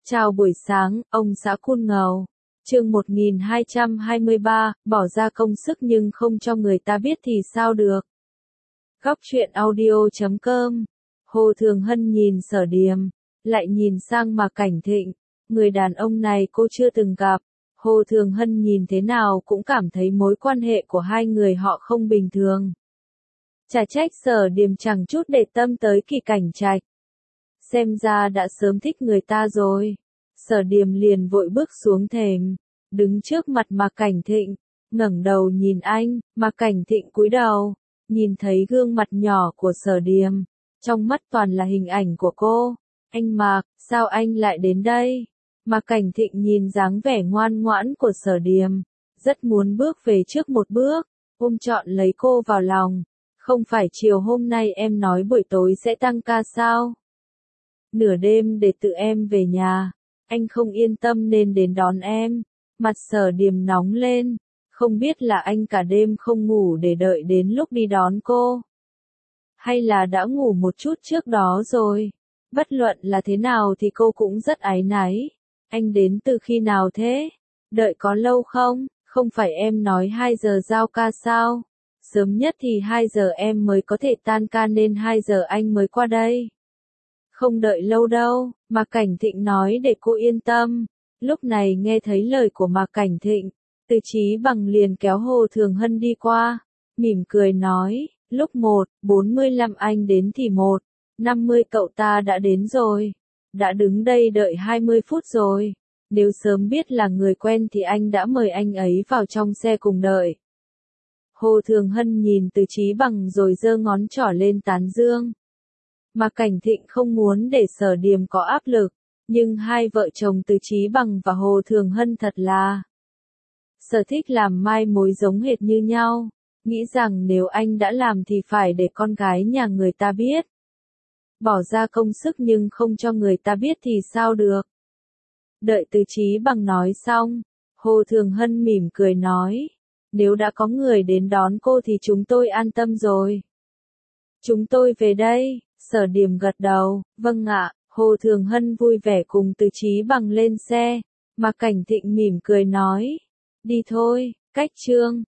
Chào buổi sáng, ông xã Cun Ngầu. Chương 1223, bỏ ra công sức nhưng không cho người ta biết thì sao được. Góc truyện audio.com. Hồ Thường Hân nhìn Sở Điềm, lại nhìn sang Mạc Cảnh Thịnh, người đàn ông này cô chưa từng gặp. Hồ Thường Hân nhìn thế nào cũng cảm thấy mối quan hệ của hai người họ không bình thường. Chả trách Sở Điềm chẳng chút để tâm tới Kỳ Cảnh Trạch. Xem ra đã sớm thích người ta rồi. Sở Điềm liền vội bước xuống thềm, đứng trước mặt Mạc Cảnh Thịnh, ngẩng đầu nhìn anh. Mạc Cảnh Thịnh cúi đầu, nhìn thấy gương mặt nhỏ của Sở Điềm, trong mắt toàn là hình ảnh của cô. Anh Mạc, sao anh lại đến đây? Mạc Cảnh Thịnh nhìn dáng vẻ ngoan ngoãn của Sở Điềm, rất muốn bước về trước một bước, ôm trọn lấy cô vào lòng. Không phải chiều hôm nay em nói buổi tối sẽ tăng ca sao? Nửa đêm để tự em về nhà, anh không yên tâm nên đến đón em. Mặt Sở Điềm nóng lên, không biết là anh cả đêm không ngủ để đợi đến lúc đi đón cô, hay là đã ngủ một chút trước đó rồi. Bất luận là thế nào thì cô cũng rất áy náy. Anh đến từ khi nào thế? Đợi có lâu không? Không phải em nói 2 giờ giao ca sao? Sớm nhất thì 2 giờ em mới có thể tan ca nên 2 giờ anh mới qua đây. Không đợi lâu đâu, Mạc Cảnh Thịnh nói để cô yên tâm. Lúc này nghe thấy lời của Mạc Cảnh Thịnh, Từ Chí Bằng liền kéo Hồ Thường Hân đi qua, mỉm cười nói, lúc 1:45 anh đến thì 1:50 cậu ta đã đến rồi. Đã đứng đây đợi 20 phút rồi. Nếu sớm biết là người quen thì anh đã mời anh ấy vào trong xe cùng đợi. Hồ Thường Hân nhìn Từ Chí Bằng rồi giơ ngón trỏ lên tán dương. Mạc Cảnh Thịnh không muốn để Sở Điềm có áp lực, nhưng hai vợ chồng Từ Chí Bằng và Hồ Thường Hân thật là sở thích làm mai mối giống hệt như nhau, nghĩ rằng nếu anh đã làm thì phải để con gái nhà người ta biết. Bỏ ra công sức nhưng không cho người ta biết thì sao được. Đợi Từ Chí Bằng nói xong, Hồ Thường Hân mỉm cười nói, nếu đã có người đến đón cô thì chúng tôi an tâm rồi. Chúng tôi về đây. Sở Điềm gật đầu, vâng ạ. Hồ Thường Hân vui vẻ cùng Từ Chí Bằng lên xe. Mạc Cảnh Thịnh mỉm cười nói, đi thôi. Cách chương